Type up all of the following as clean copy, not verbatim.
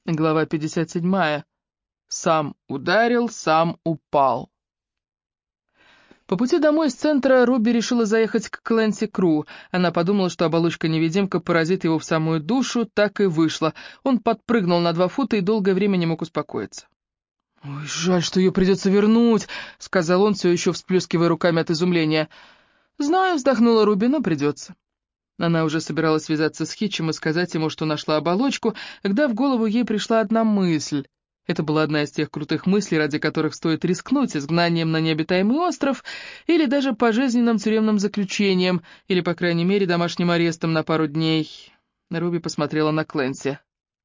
Глава 57. Сам ударил, сам упал. По пути домой из центра Руби решила заехать к Клэнси Кру. Она подумала, что оболочка-невидимка поразит его в самую душу, так и вышло. Он подпрыгнул на 2 фута и долгое время не мог успокоиться. «Ой, жаль, что ее придется вернуть», — сказал он, все еще всплескивая руками от изумления. «Знаю», — вздохнула Руби, — «но придется». Она уже собиралась связаться с Хитчем и сказать ему, что нашла оболочку, когда в голову ей пришла одна мысль. Это была одна из тех крутых мыслей, ради которых стоит рискнуть изгнанием на необитаемый остров или даже пожизненным тюремным заключением, или, по крайней мере, домашним арестом на пару дней. Руби посмотрела на Клэнси.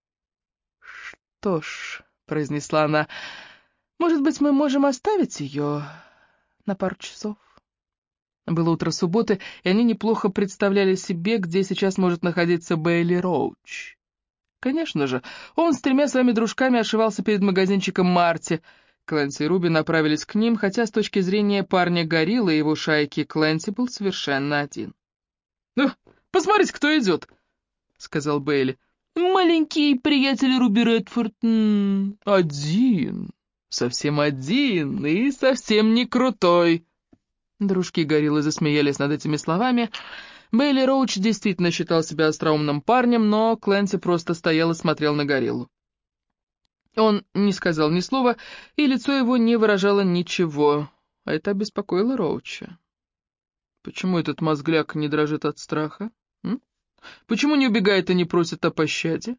«Что ж», — произнесла она, — «может быть, мы можем оставить ее на пару часов?» Было утро субботы, и они неплохо представляли себе, где сейчас может находиться Бейли Роуч. Конечно же, он с 3 своими дружками ошивался перед магазинчиком Марти. Клэнси и Руби направились к ним, хотя с точки зрения парня-гориллы и его шайки Клэнси был совершенно один. «Ну, посмотрите, кто идет!» — сказал Бейли. «Маленький приятель Руби Редфорд. Один, совсем один и совсем не крутой». Дружки-гориллы засмеялись над этими словами. Бейли Роуч действительно считал себя остроумным парнем, но Клэнси просто стоял и смотрел на гориллу. Он не сказал ни слова, и лицо его не выражало ничего. А это обеспокоило Роуча. Почему этот мозгляк не дрожит от страха? Почему не убегает и не просит о пощаде?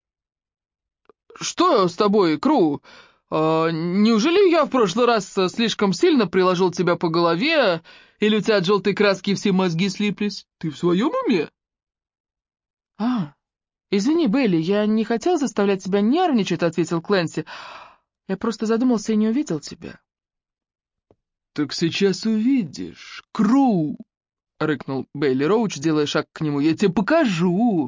«Что с тобой, Кру? Неужели я в прошлый раз слишком сильно приложил тебя по голове, или у тебя от желтой краски все мозги слиплись? Ты в своем уме?» «Извини, Бейли, я не хотел заставлять тебя нервничать», — ответил Клэнси. «Я просто задумался и не увидел тебя». «Так сейчас увидишь, Кру!» — рыкнул Бейли Роуч, делая шаг к нему. «Я тебе покажу!»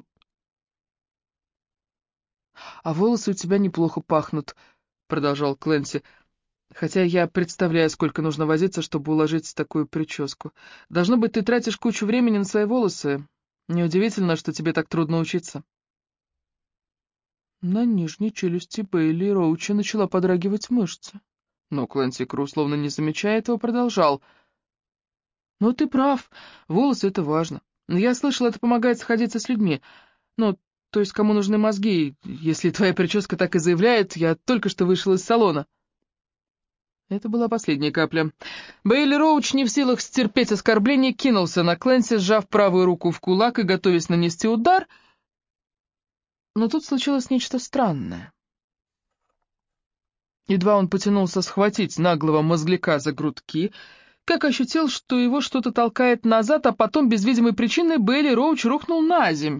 «А волосы у тебя неплохо пахнут», — продолжал Клэнси. «Хотя я представляю, сколько нужно возиться, чтобы уложить такую прическу. Должно быть, ты тратишь кучу времени на свои волосы. Неудивительно, что тебе так трудно учиться». На нижней челюсти Бейли Роуча начала подрагивать мышца. Но Клэнси Кру, словно не замечая этого, продолжал. «Ну, ты прав, волосы — это важно. Я слышал, это помогает сходиться с людьми. Ну, то есть, кому нужны мозги, если твоя прическа так и заявляет, я только что вышел из салона». Это была последняя капля. Бейли Роуч, не в силах стерпеть оскорбление, кинулся на Клэнси, сжав правую руку в кулак и готовясь нанести удар. Но тут случилось нечто странное. Едва он потянулся схватить наглого мозгляка за грудки, как ощутил, что его что-то толкает назад, а потом без видимой причины Бейли Роуч рухнул на земь.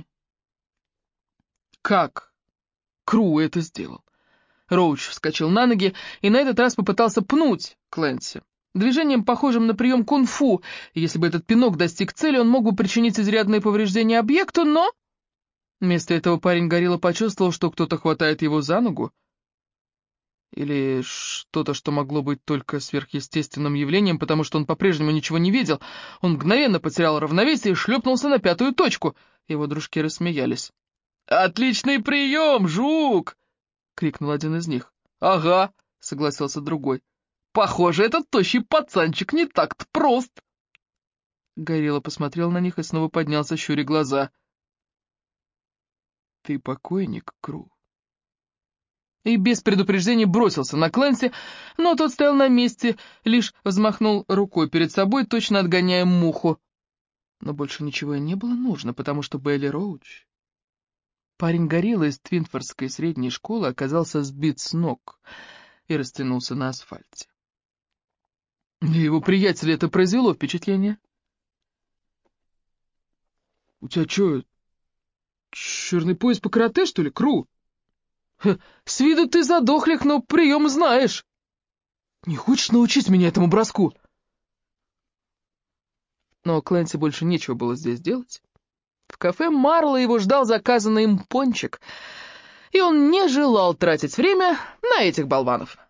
Как Кру это сделал? Роуч вскочил на ноги и на этот раз попытался пнуть Клэнси. Движением, похожим на прием кунг-фу. Если бы этот пинок достиг цели, он мог бы причинить изрядные повреждения объекту, но... Вместо этого парень-горилла почувствовал, что кто-то хватает его за ногу. Или что-то, что могло быть только сверхъестественным явлением, потому что он по-прежнему ничего не видел. Он мгновенно потерял равновесие и шлепнулся на 5-ю точку. Его дружки рассмеялись. «Отличный прием, жук!» — крикнул один из них. «Ага», — согласился другой. «Похоже, этот тощий пацанчик не так-то прост». Горилла посмотрел на них и снова поднялся, щуря глаза. «Ты покойник, Кру?» И без предупреждения бросился на Клэнси, но тот стоял на месте, лишь взмахнул рукой перед собой, точно отгоняя муху. Но больше ничего и не было нужно, потому что Бейли Роуч, парень-горилла из Твинфордской средней школы, оказался сбит с ног и растянулся на асфальте. Для его приятеля это произвело впечатление. «У тебя что, черный пояс по карате, что ли, Кру?» «С виду ты задохлик, но прием знаешь. Не хочешь научить меня этому броску?» Но Клэнси больше нечего было здесь делать. В кафе Марла его ждал заказанный им пончик, и он не желал тратить время на этих болванов.